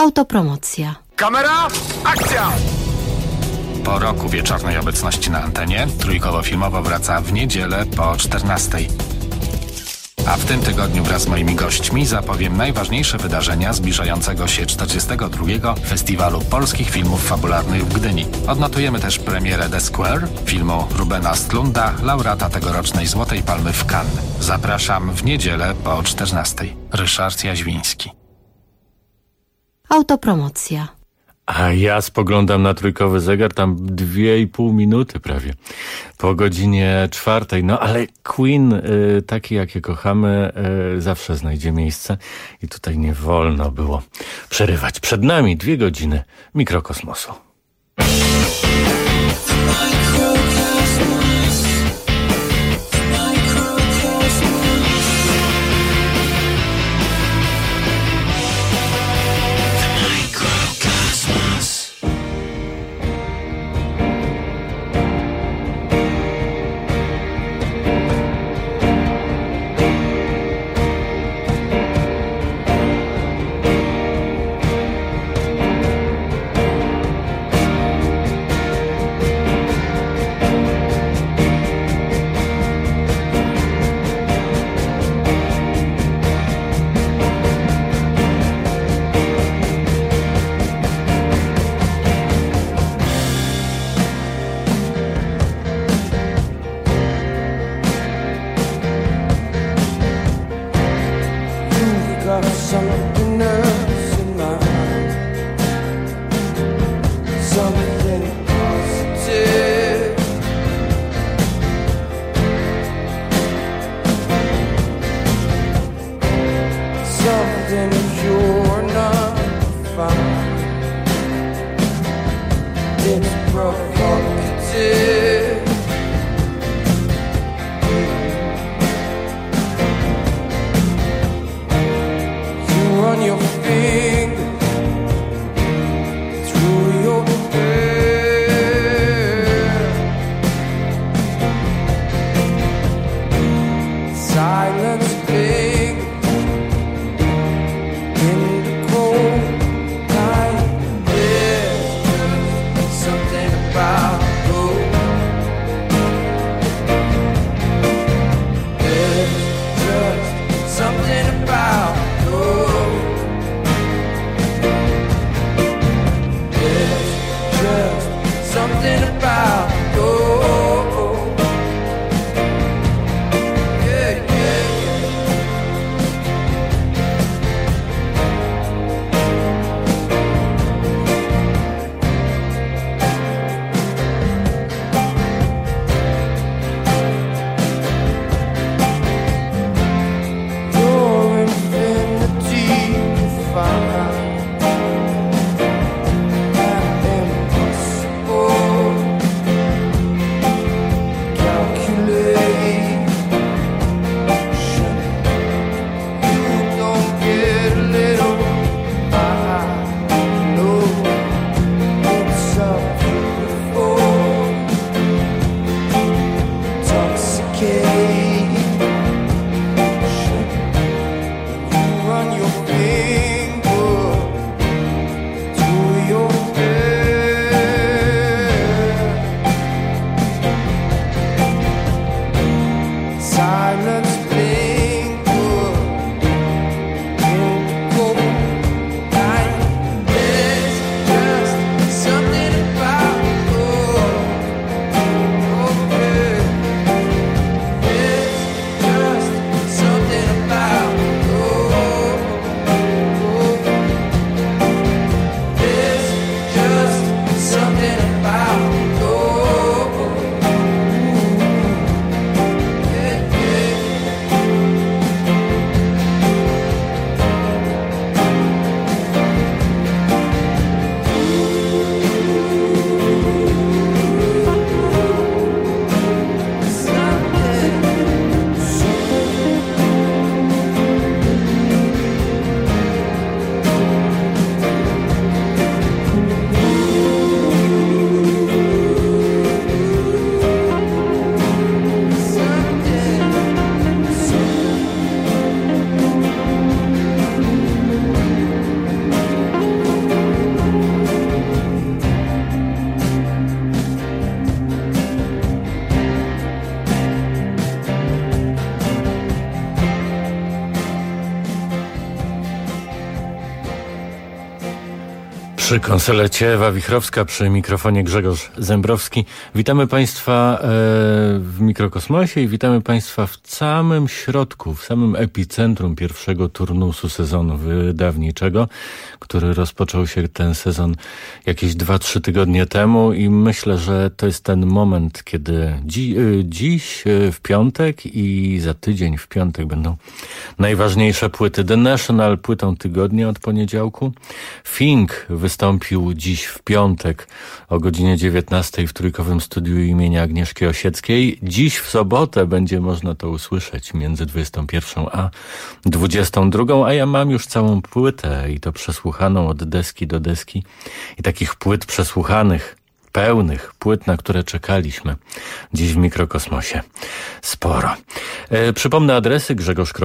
Autopromocja. Kamera, akcja! Po roku wieczornej obecności na antenie Trójkowo-Filmowo wraca w niedzielę po 14:00. A w tym tygodniu wraz z moimi gośćmi zapowiem najważniejsze wydarzenia zbliżającego się 42. Festiwalu Polskich Filmów Fabularnych w Gdyni. Odnotujemy też premierę The Square, filmu Rubena Östlunda, laureata tegorocznej Złotej Palmy w Cannes. Zapraszam w niedzielę po 14:00. Ryszard Jaźwiński. Autopromocja. A ja spoglądam na trójkowy zegar, tam 2,5 minuty prawie po godzinie 4:00. No ale Queen, taki jakie kochamy, zawsze znajdzie miejsce i tutaj nie wolno było przerywać. Przed nami 2 godziny mikrokosmosu. Przy konsolecie Ewa Wichrowska, przy mikrofonie Grzegorz Zembrowski. Witamy Państwa w Mikrokosmosie i witamy Państwa w samym środku, w samym epicentrum pierwszego turnusu sezonu wydawniczego, który rozpoczął się ten sezon jakieś 2-3 tygodnie temu i myślę, że to jest ten moment, kiedy dziś w piątek i za tydzień w piątek będą najważniejsze płyty. The National płytą tygodnia od poniedziałku. Fink wystąpił dziś w piątek o godzinie 19 w Trójkowym Studiu imienia Agnieszki Osieckiej. Dziś w sobotę będzie można to usłyszeć między 21 a 22, a ja mam już całą płytę i to przesłuchaną od deski do deski i takich płyt przesłuchanych, pełnych płyt, na które czekaliśmy dziś w Mikrokosmosie. Sporo. Przypomnę adresy: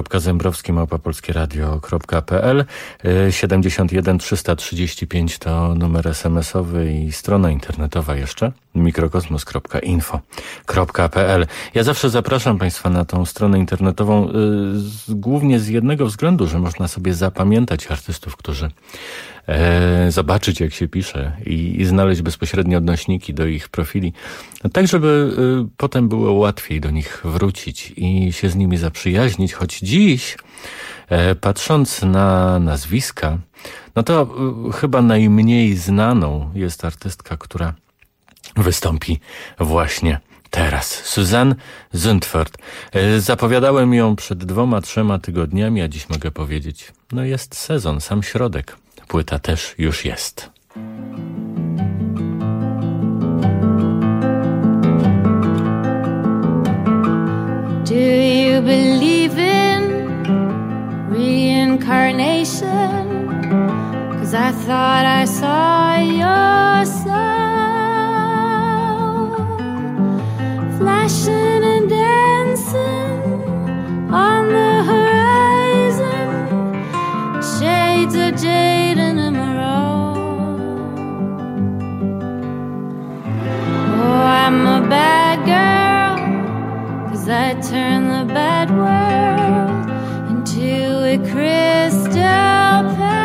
grzegorz.zembrowski@polskieradio.pl, 71 335 to numer SMS-owy i strona internetowa jeszcze mikrokosmos.info.pl. Ja zawsze zapraszam Państwa na tą stronę internetową głównie z jednego względu, że można sobie zapamiętać artystów, którzy zobaczyć, jak się pisze i znaleźć bezpośrednio odnośniki do ich profili, tak żeby potem było łatwiej do nich wrócić i się z nimi zaprzyjaźnić, choć dziś patrząc na nazwiska, no to chyba najmniej znaną jest artystka, która wystąpi właśnie teraz. Suzanne Zundfort. Zapowiadałem ją przed 2-3 tygodniami, a dziś mogę powiedzieć, no jest sezon, sam środek. Płyta też już jest. Do you believe in reincarnation? 'Cause I thought I saw your soul flashing and dancing on the horizon, shades of jade and emerald. Oh, I'm a bad girl, 'cause I turn the bad world into a crystal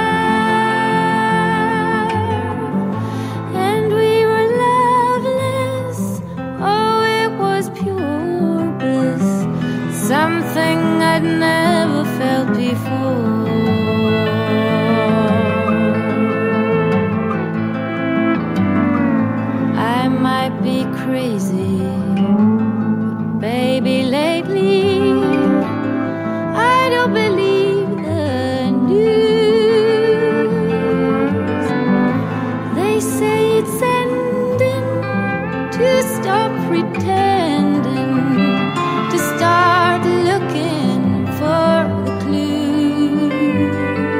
pearl. And we were loveless, oh, it was pure bliss, something I'd never felt before. I might be crazy, but baby, lately I don't believe the news. They say it's ending, to stop pretending, to start looking for the clues.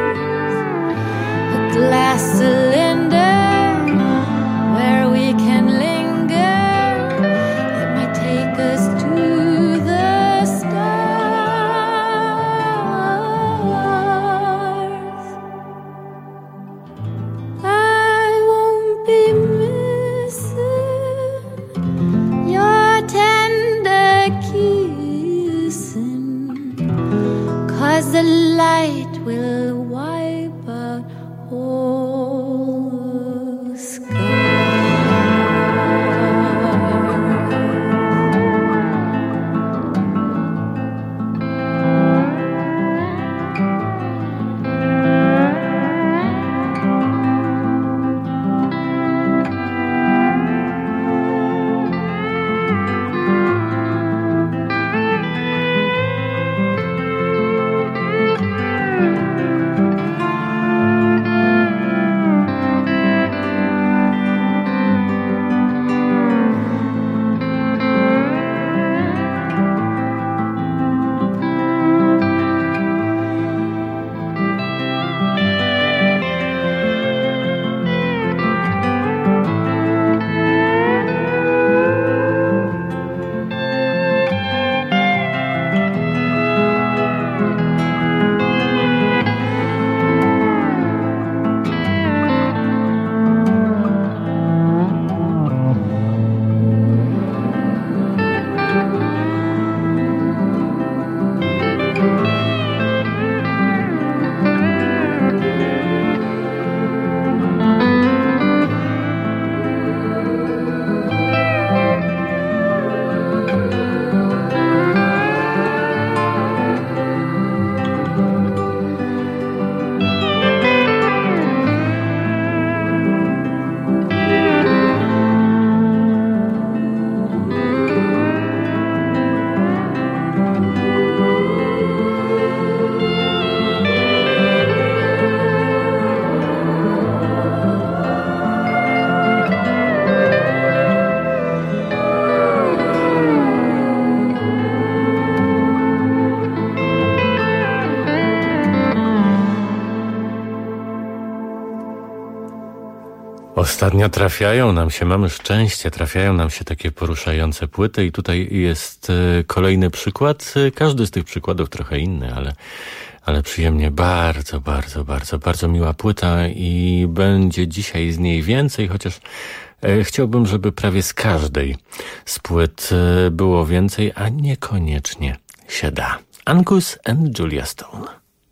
A glass cylinder where we can linger, it might take us to the stars. Ostatnio mamy szczęście, trafiają nam się takie poruszające płyty i tutaj jest kolejny przykład. Każdy z tych przykładów trochę inny, ale przyjemnie, bardzo miła płyta i będzie dzisiaj z niej więcej, chociaż chciałbym, żeby prawie z każdej z płyt było więcej, a niekoniecznie się da. Angus and Julia Stone.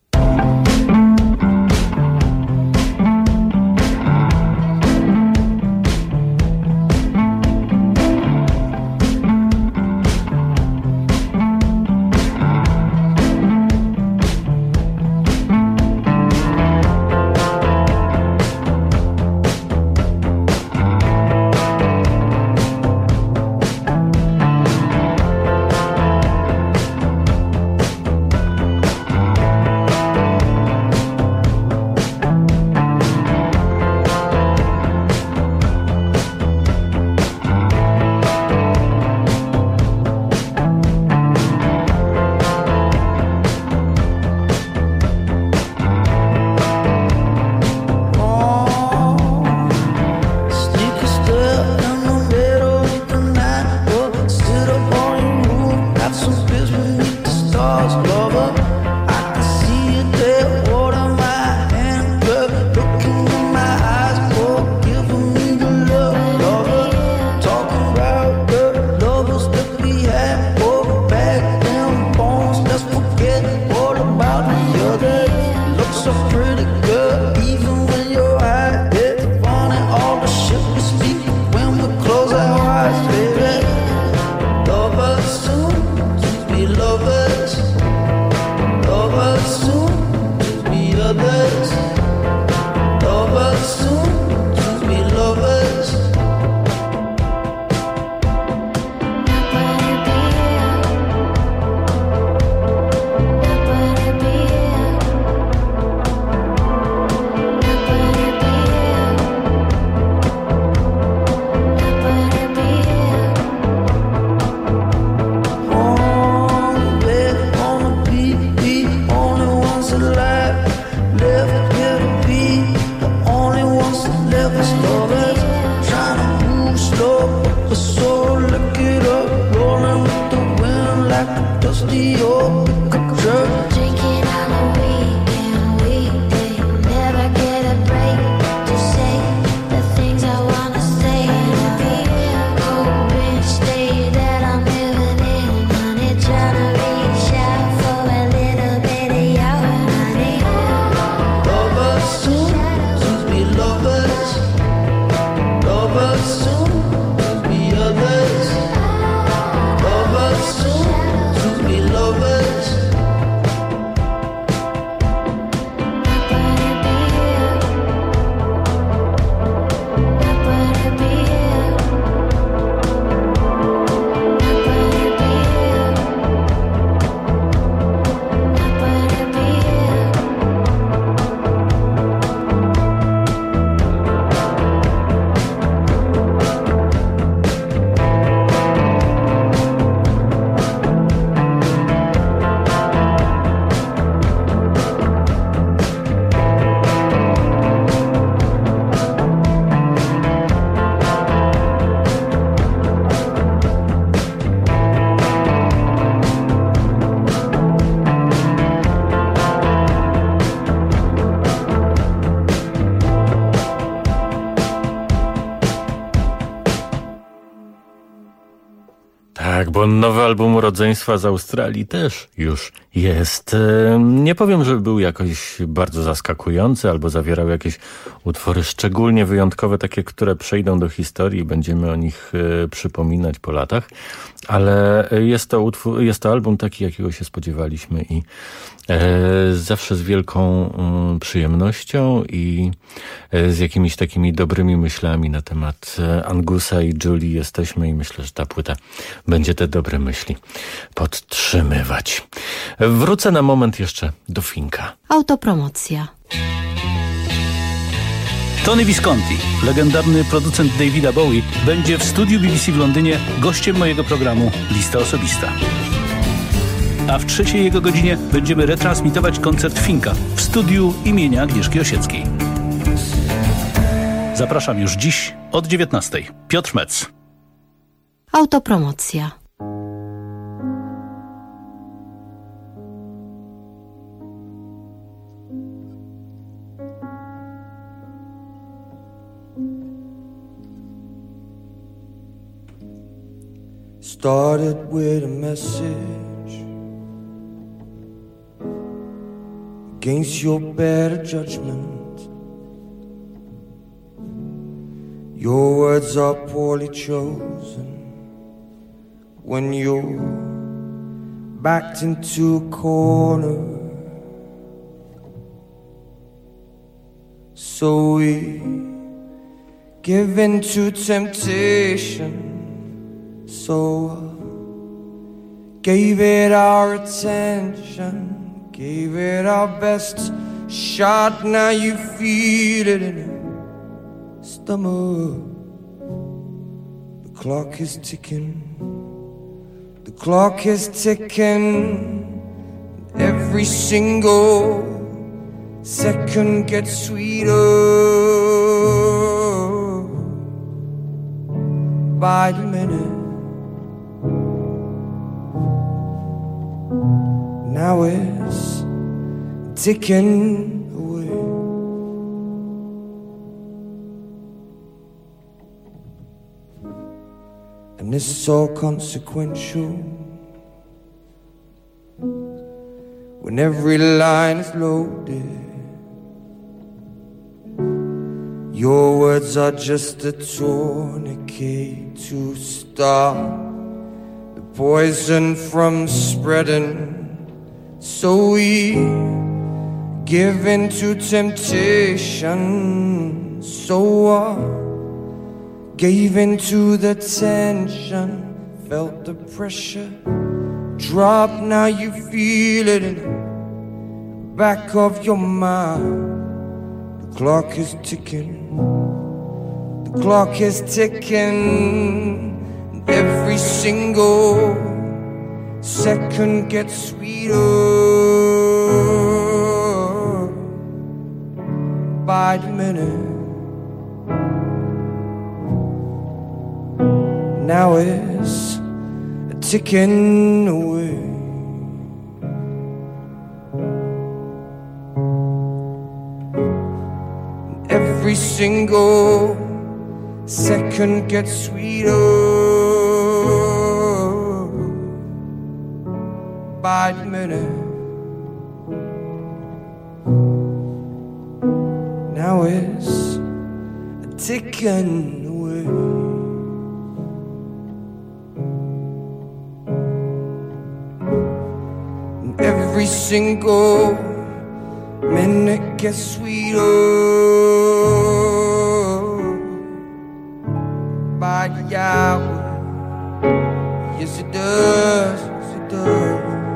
Tak, bo nowy album rodzeństwa z Australii też już jest. Nie powiem, że był jakoś bardzo zaskakujący albo zawierał jakieś utwory szczególnie wyjątkowe, takie, które przejdą do historii i będziemy o nich przypominać po latach, ale jest to album taki, jakiego się spodziewaliśmy i zawsze z wielką przyjemnością i z jakimiś takimi dobrymi myślami na temat Angusa i Julii jesteśmy i myślę, że ta płyta będzie te dobre myśli podtrzymywać. Wrócę na moment jeszcze do Finka. Autopromocja. Tony Visconti, legendarny producent Davida Bowie, będzie w studiu BBC w Londynie gościem mojego programu Lista Osobista. A w trzeciej jego godzinie będziemy retransmitować koncert Finka w studiu imienia Agnieszki Osieckiej. Zapraszam już dziś od 19:00. Piotr Metz. Autopromocja. Started with a message against your better judgment. Your words are poorly chosen when you're backed into a corner. So we give in to temptation. So gave it our attention, gave it our best shot. Now you feel it in your stomach. The clock is ticking, the clock is ticking. Every single second gets sweeter by the minute. Now it's ticking away. And this is all consequential when every line is loaded. Your words are just a tourniquet to stop the poison from spreading. So we give in to temptation. So gave in to the tension, felt the pressure drop. Now you feel it in the back of your mind. The clock is ticking, the clock is ticking. Every single second gets sweeter by the minute. Now it's ticking away. Every single second gets sweeter by the minute. Now it's ticking away. And every single minute gets sweeter by the hour. Yes it does, yes it does.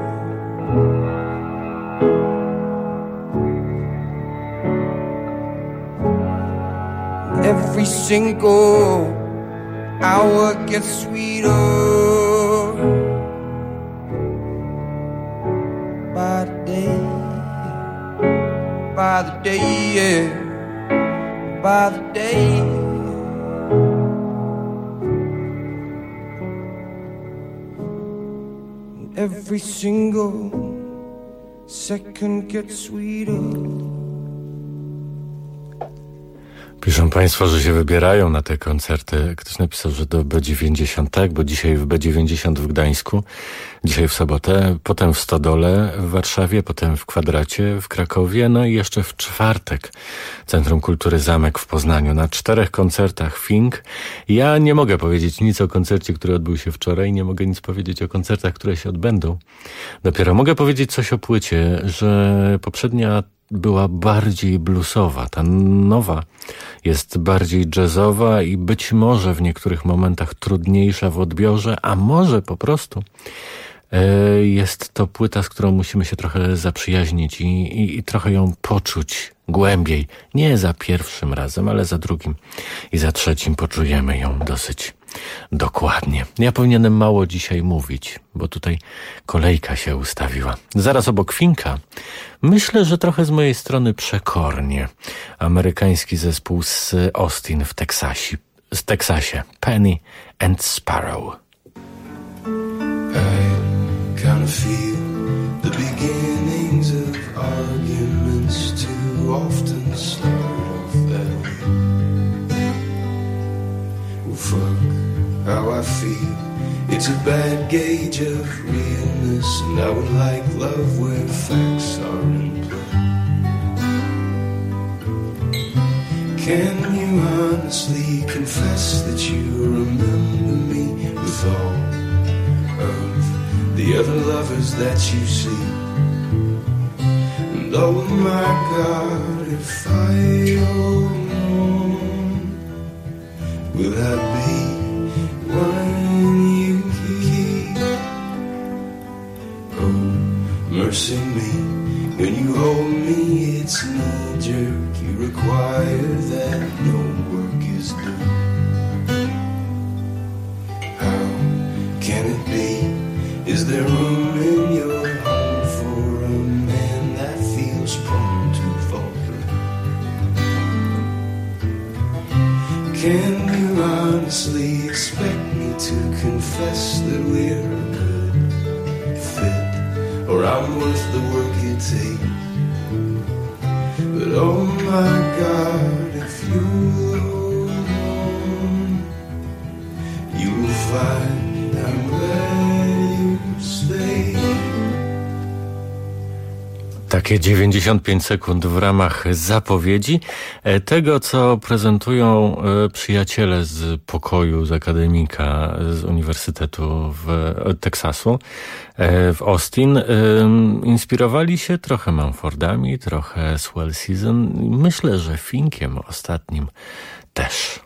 Every single hour gets sweeter by the day, by the day, yeah, by the day. Every single second gets sweeter. Piszą Państwo, że się wybierają na te koncerty. Ktoś napisał, że do B90, tak, bo dzisiaj w B90 w Gdańsku, dzisiaj w sobotę, potem w Stodole w Warszawie, potem w Kwadracie w Krakowie, no i jeszcze w czwartek Centrum Kultury Zamek w Poznaniu. Na 4 koncertach Fink. Ja nie mogę powiedzieć nic o koncercie, który odbył się wczoraj, nie mogę nic powiedzieć o koncertach, które się odbędą. Dopiero mogę powiedzieć coś o płycie, że poprzednia była bardziej bluesowa, ta nowa jest bardziej jazzowa i być może w niektórych momentach trudniejsza w odbiorze, a może po prostu jest to płyta, z którą musimy się trochę zaprzyjaźnić i trochę ją poczuć głębiej. Nie za pierwszym razem, ale za drugim i za trzecim poczujemy ją dosyć Dokładnie. Ja powinienem mało dzisiaj mówić, bo tutaj kolejka się ustawiła. Zaraz obok Finka. Myślę, że trochę z mojej strony przekornie. Amerykański zespół z Austin w Teksasie. Penny and Sparrow. I kind of feel the beginnings of arguments too often start off that way. Well, fuck how I feel. It's a bad gauge of realness, and I would like love where facts are in play. Can you honestly confess that you remember me with all of the other lovers that you see? And oh my God, if I hold on, will I be one you keep? Oh, mercy me, when you hold me it's knee-jerk. You require that no work is done. How can it be? Is there room in your home for a man that feels prone to falter? Can you honestly expect me to confess that we're a good fit, or I'm worth the work it takes? But oh my God, if you hold on, you will find I'm glad you stay. Takie 95 sekund w ramach zapowiedzi tego, co prezentują przyjaciele z pokoju, z akademika, z Uniwersytetu w Teksasu, w Austin. Inspirowali się trochę Mumfordami, trochę Swell Season. Myślę, że Finkiem ostatnim też.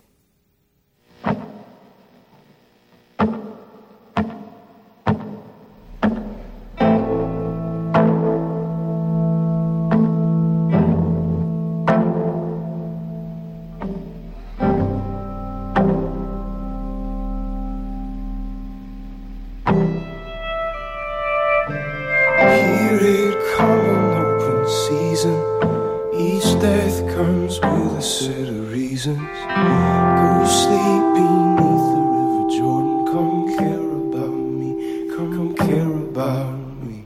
Go sleep beneath the River Jordan. Come care about me. Come care about me.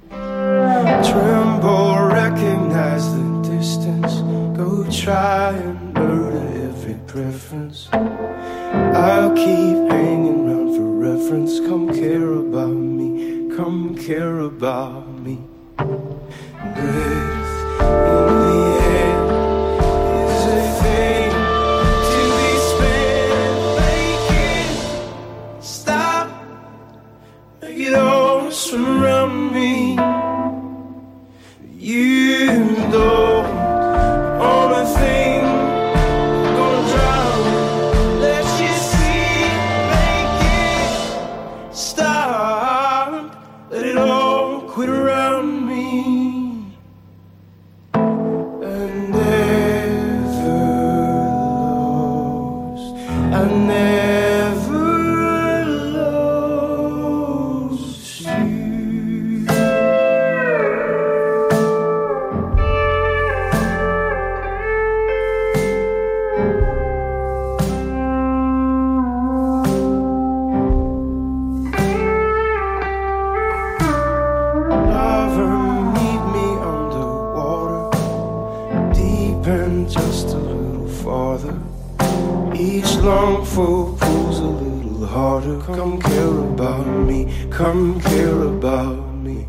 Tremble, recognize the distance. Go try and murder every preference. I'll keep hanging round for reference. Come care about me. Come care about me. Breath in the air is a thing to be spent. Make it stop. Make it all surround me. You don't own a thing. Gonna drown. Let you see. Make it stop. Let it all quit around me. And never lost. I never lost you. Lover, meet me underwater, deep and just a little farther. Each longful pulls a little harder. Come care about me, come care about me.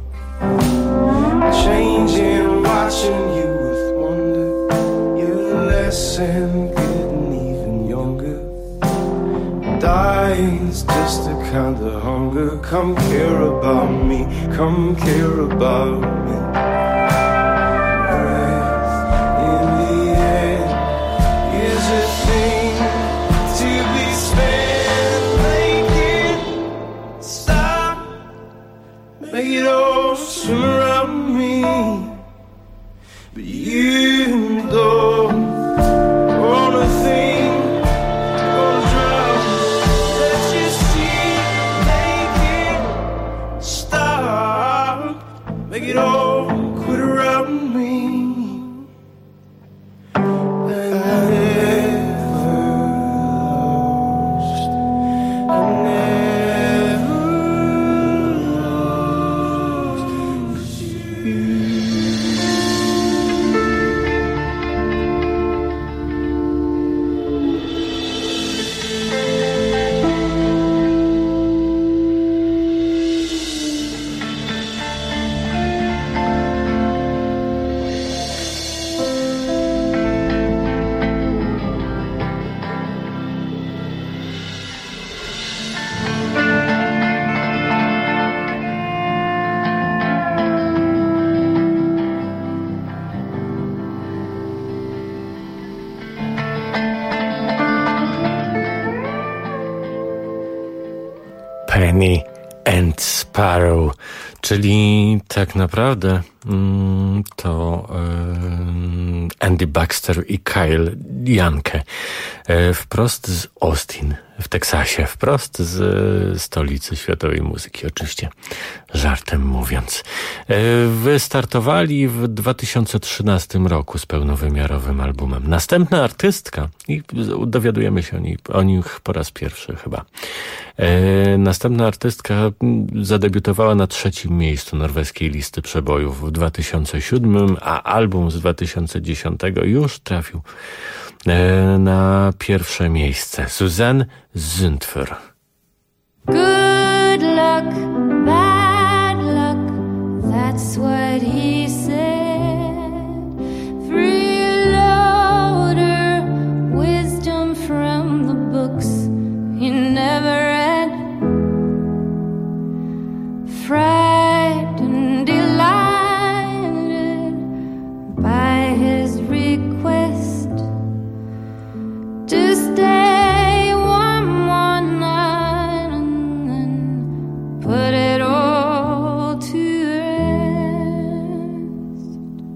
Changing, watching you with wonder. You're less and getting even younger. Dying's just a kind of hunger. Come care about me, come care about me. Breath in the air is a thing to be spent. Make it stop. Make it all swim around me. But you don't want a thing. Gonna drown. Penny and Sparrow, czyli tak naprawdę to Andy Baxter i Kyle Janke wprost z Austin w Teksasie, wprost z stolicy światowej muzyki, oczywiście żartem mówiąc. Wystartowali w 2013 roku z pełnowymiarowym albumem. Następna artystka, i dowiadujemy się o nich po raz pierwszy chyba. Następna artystka zadebiutowała na 3. miejscu norweskiej listy przebojów w 2007, a album z 2010 już trafił na 1. miejsce. Suzanne Zündfer. Good luck, bad luck, that's what he said. Freeloader, wisdom from the books he never read. Frightened, delighted by his request to stay one more night and then put it all to rest.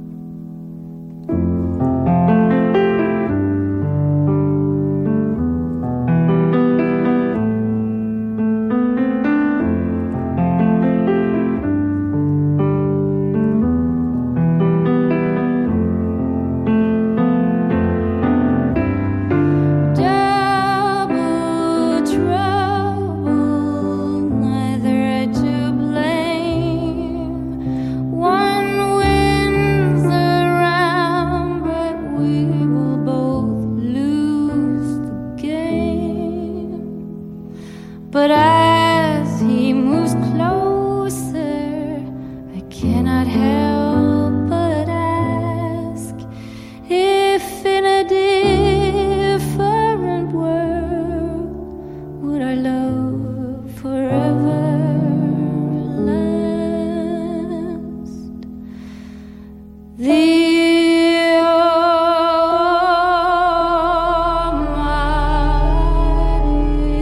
Double trouble, neither to blame. One wins around, but we will both lose the game. But as he moves closer, I cannot help but ask if in a different world would our love forever last. The almighty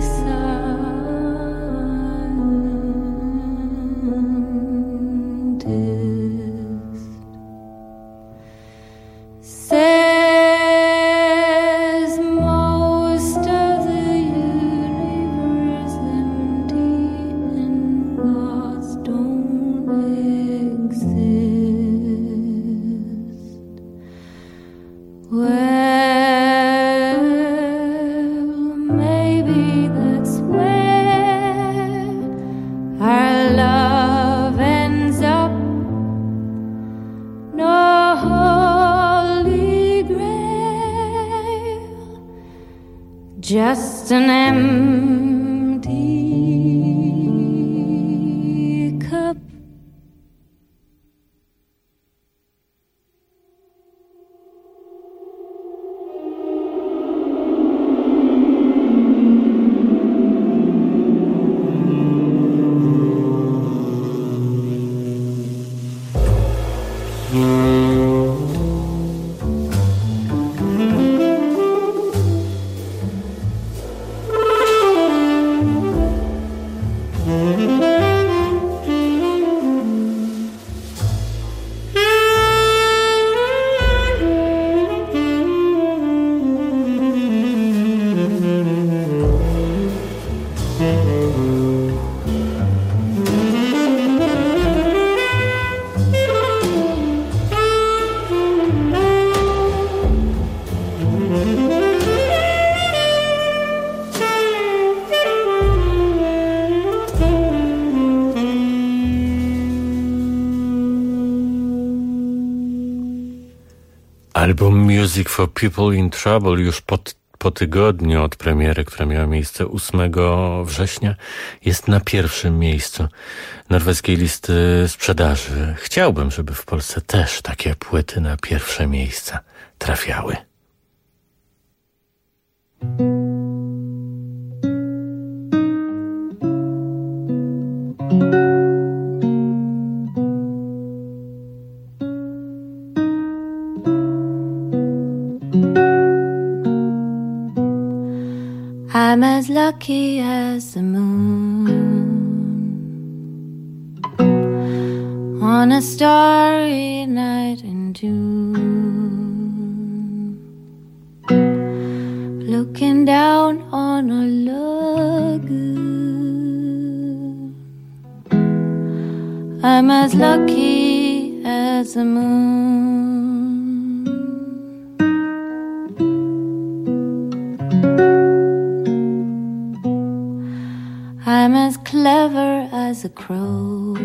scientist says most of the universe empty and gods don't exist. Well, maybe that's where our love ends up. No holy grail, just an empty cup. Album Music for People in Trouble już po tygodniu od premiery, która miała miejsce 8 września, jest na 1. miejscu norweskiej listy sprzedaży. Chciałbym, żeby w Polsce też takie płyty na 1. miejsca trafiały. I'm as lucky as the moon. on a starry night in June, looking down on a lagoon. I'm as lucky as the moon. I'm as clever as a crow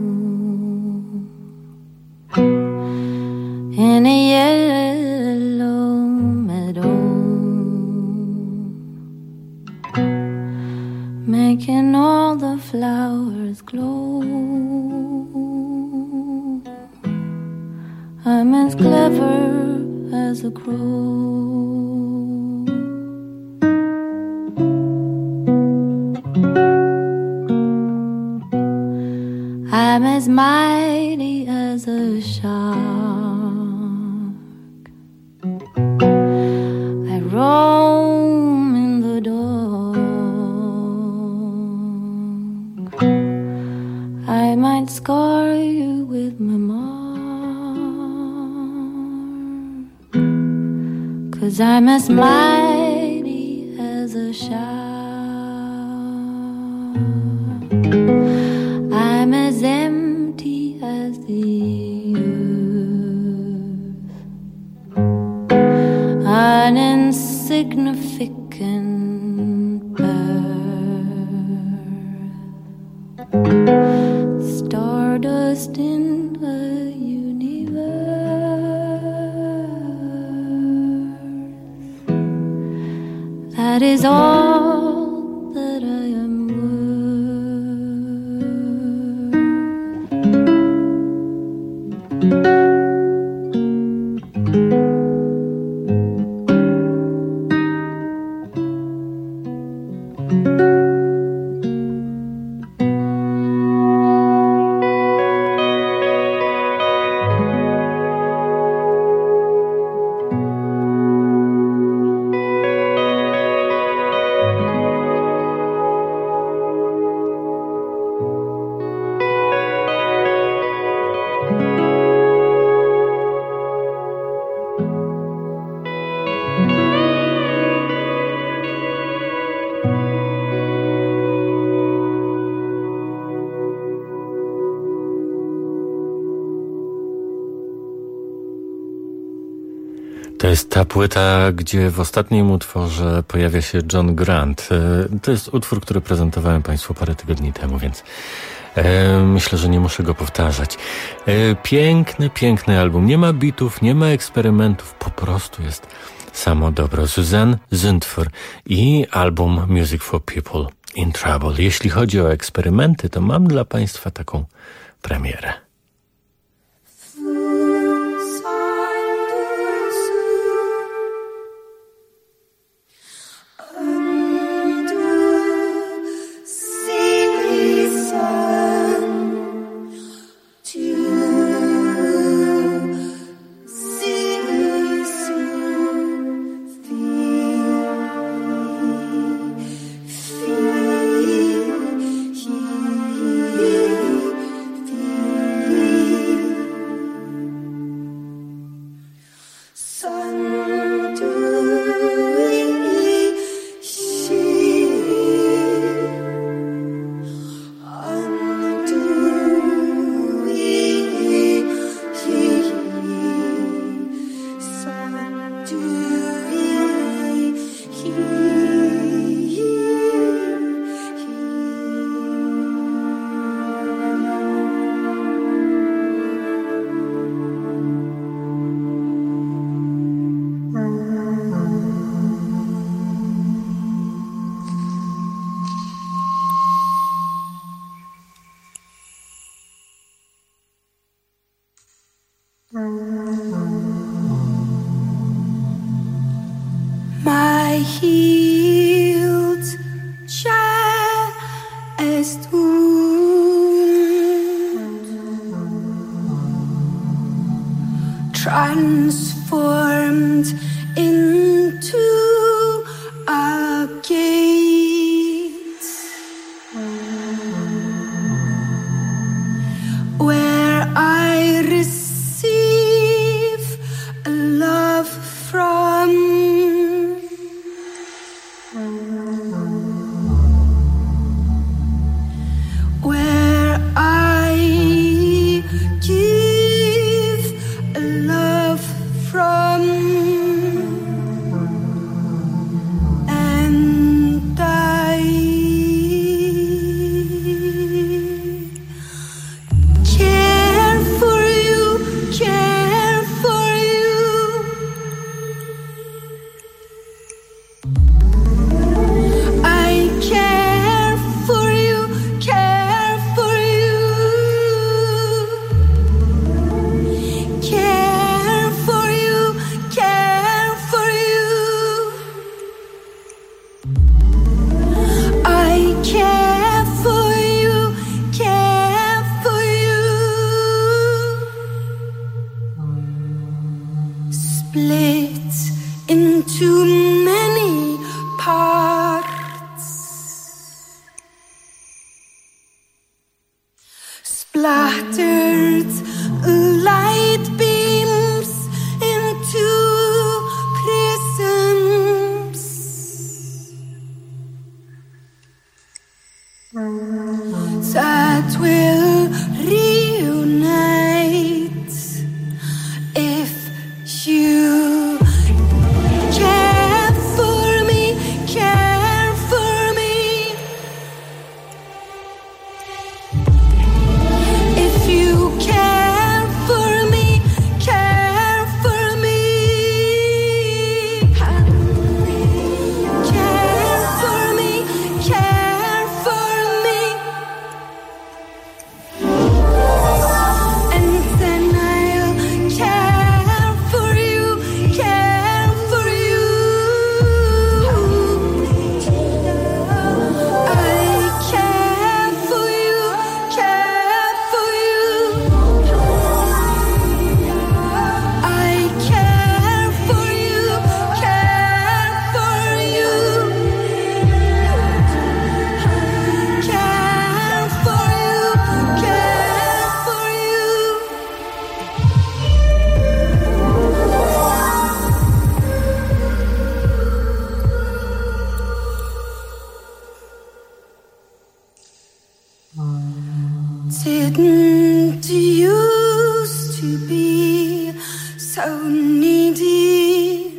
in a yellow meadow, making all the flowers glow. I'm as clever as a crow. I'm as mighty as a shark. I roam in the dark. I might scar you with my mark, 'cause I'm as mighty as a shark. I'm as empty as the earth, an insignificant birth, stardust in the universe. That is all that I am worth. To jest ta płyta, gdzie w ostatnim utworze pojawia się John Grant. To jest utwór, który prezentowałem Państwu parę tygodni temu, więc myślę, że nie muszę go powtarzać. Piękny, piękny album. Nie ma bitów, nie ma eksperymentów, po prostu jest samo dobro. Suzanne Zündfer i album Music for People in Trouble. Jeśli chodzi o eksperymenty, to mam dla Państwa taką premierę. My healed chest wound transformed into a gate where I splattered light beams into prisms that will reunite if you care for me, care for me. If you care for me, care for me. Care for me, care for me. And then I'll care for you, care for you. I care for you, care for you. I care for you, care for you. Care for you, care for you. Didn't used to be so needy.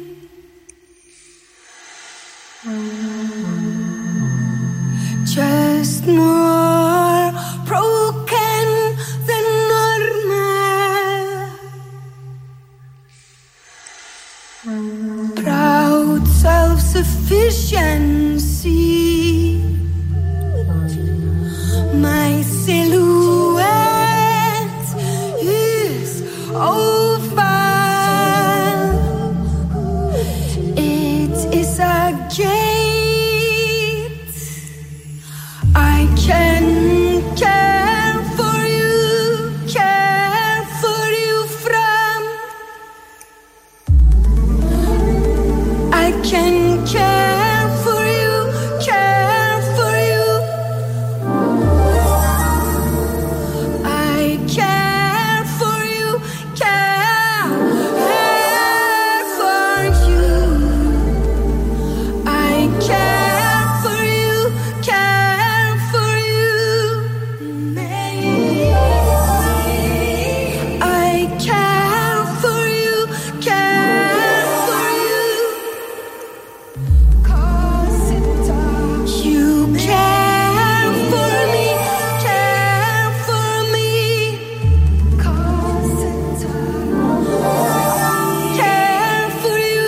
Just more broken than normal. Proud self-sufficiency. My silhouette is oval. It is a gate. I can care for you from. I can care for you, care for you. I care for you, care for you. I care for you, care for you. I care for you, care for you. 'Cause you care for me, care for me. 'Cause care for you.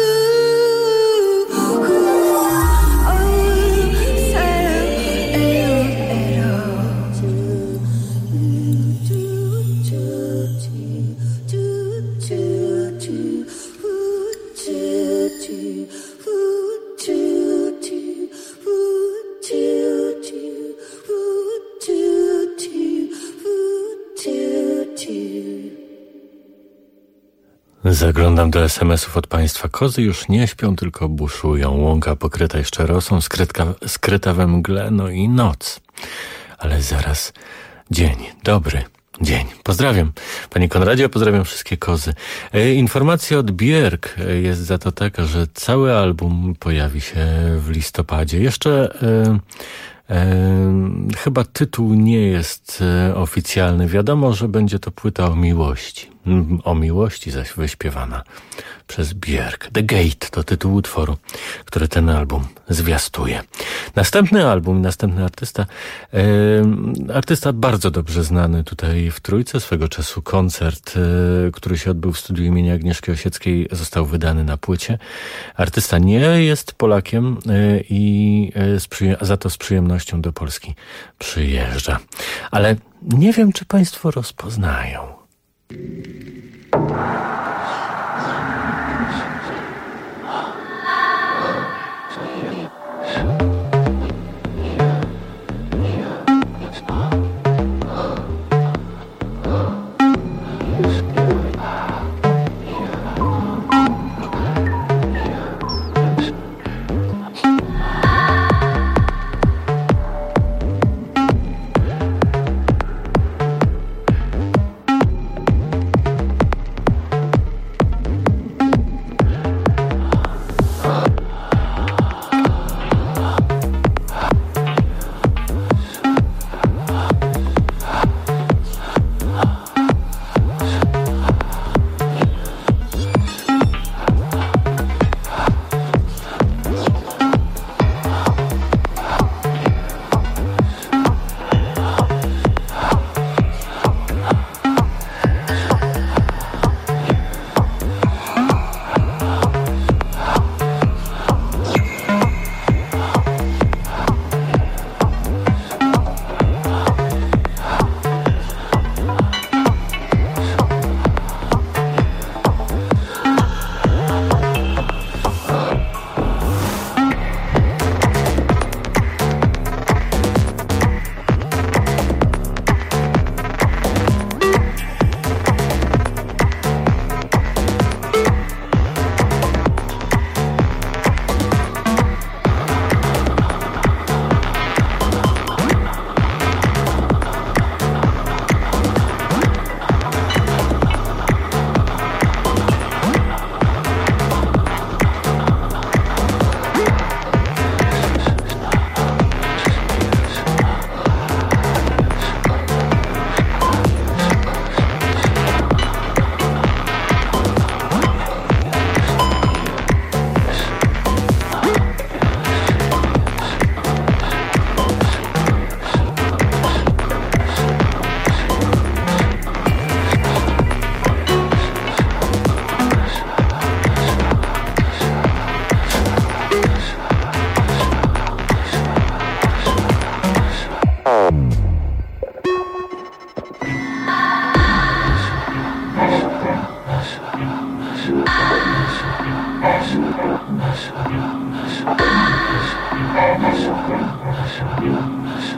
Zaglądam do SMS-ów od Państwa. Kozy już nie śpią, tylko buszują. Łąka pokryta jeszcze rosą, skryta we mgle, no i noc. Ale zaraz dzień, dobry dzień. Pozdrawiam, Panie Konradzie, pozdrawiam wszystkie kozy. Informacja od Björk jest za to taka, że cały album pojawi się w listopadzie. Jeszcze chyba tytuł nie jest oficjalny. Wiadomo, że będzie to płyta o miłości. O miłości zaś wyśpiewana przez Björk. The Gate to tytuł utworu, który ten album zwiastuje. Następny album, następny artysta bardzo dobrze znany tutaj w Trójce. Swego czasu koncert, który się odbył w studiu imienia Agnieszki Osieckiej, został wydany na płycie. Artysta nie jest Polakiem i za to z przyjemnością do Polski przyjeżdża. Ale nie wiem, czy Państwo rozpoznają.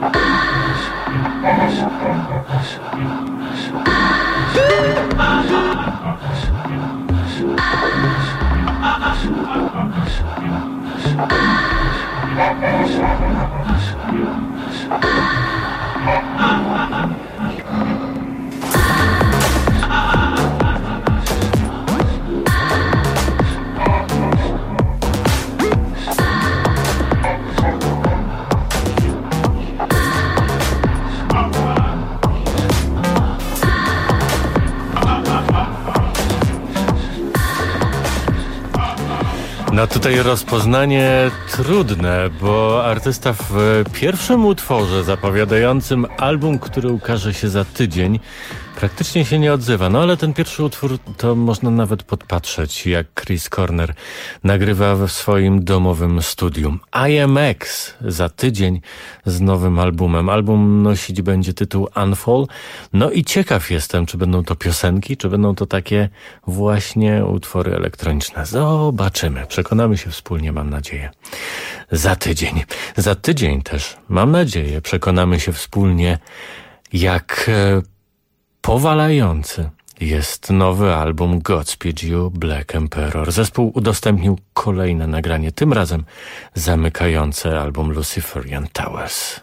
No tutaj rozpoznanie trudne, bo artysta w pierwszym utworze zapowiadającym album, który ukaże się za tydzień, praktycznie się nie odzywa. No ale ten pierwszy utwór to można nawet podpatrzeć, jak Chris Corner nagrywa w swoim domowym studiu. IMX za tydzień z nowym albumem. Album nosić będzie tytuł Unfall. No i ciekaw jestem, czy będą to piosenki, czy będą to takie właśnie utwory elektroniczne. Zobaczymy. Przekonamy się wspólnie, mam nadzieję. Za tydzień. Za tydzień też, mam nadzieję, przekonamy się wspólnie, jak powalający jest nowy album Godspeed You Black Emperor. Zespół udostępnił kolejne nagranie, tym razem zamykające album Luciferian Towers.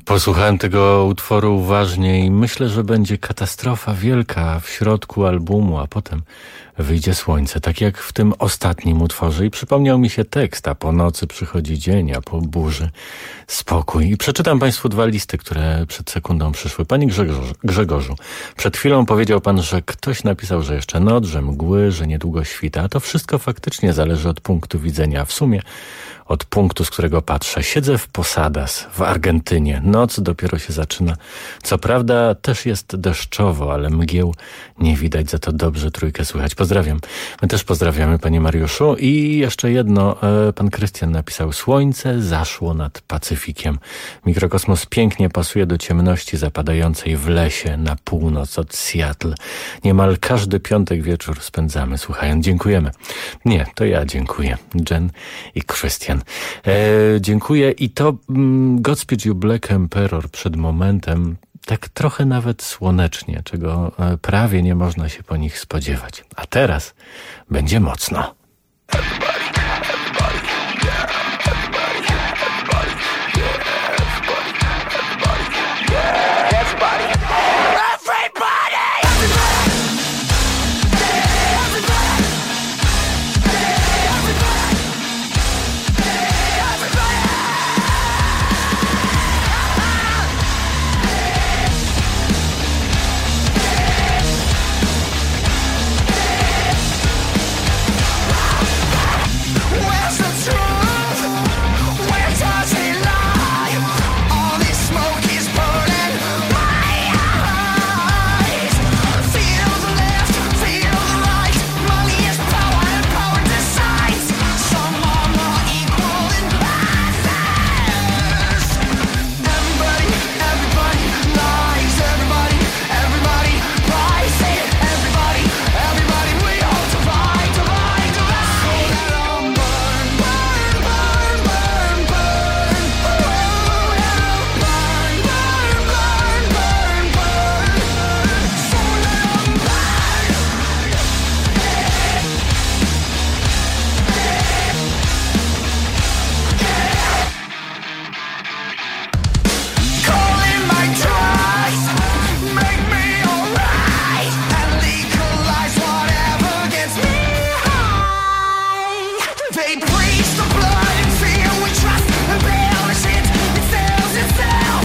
Posłuchałem tego utworu uważnie i myślę, że będzie katastrofa wielka w środku albumu, a potem wyjdzie słońce, tak jak w tym ostatnim utworze. I przypomniał mi się tekst: a po nocy przychodzi dzień, a po burzy spokój. I przeczytam Państwu 2 listy, które przed sekundą przyszły. Panie Grzegorzu, przed chwilą powiedział Pan, że ktoś napisał, że jeszcze noc, że mgły, że niedługo świta. A to wszystko faktycznie zależy od punktu widzenia. A w sumie od punktu, z którego patrzę. Siedzę w Posadas w Argentynie. Noc dopiero się zaczyna. Co prawda też jest deszczowo, ale mgieł nie widać, za to dobrze trójkę słychać. Pozdrawiam. My też pozdrawiamy, panie Mariuszu. I jeszcze jedno. Pan Krystian napisał: słońce zaszło nad Pacyfikiem. Mikrokosmos pięknie pasuje do ciemności zapadającej w lesie na północ od Seattle. Niemal każdy piątek wieczór spędzamy słuchając. Dziękujemy. Nie, to ja dziękuję. Jen i Krystian. Dziękuję. I to Godspeed You Black Emperor przed momentem tak trochę nawet słonecznie, czego prawie nie można się po nich spodziewać. A teraz będzie mocno.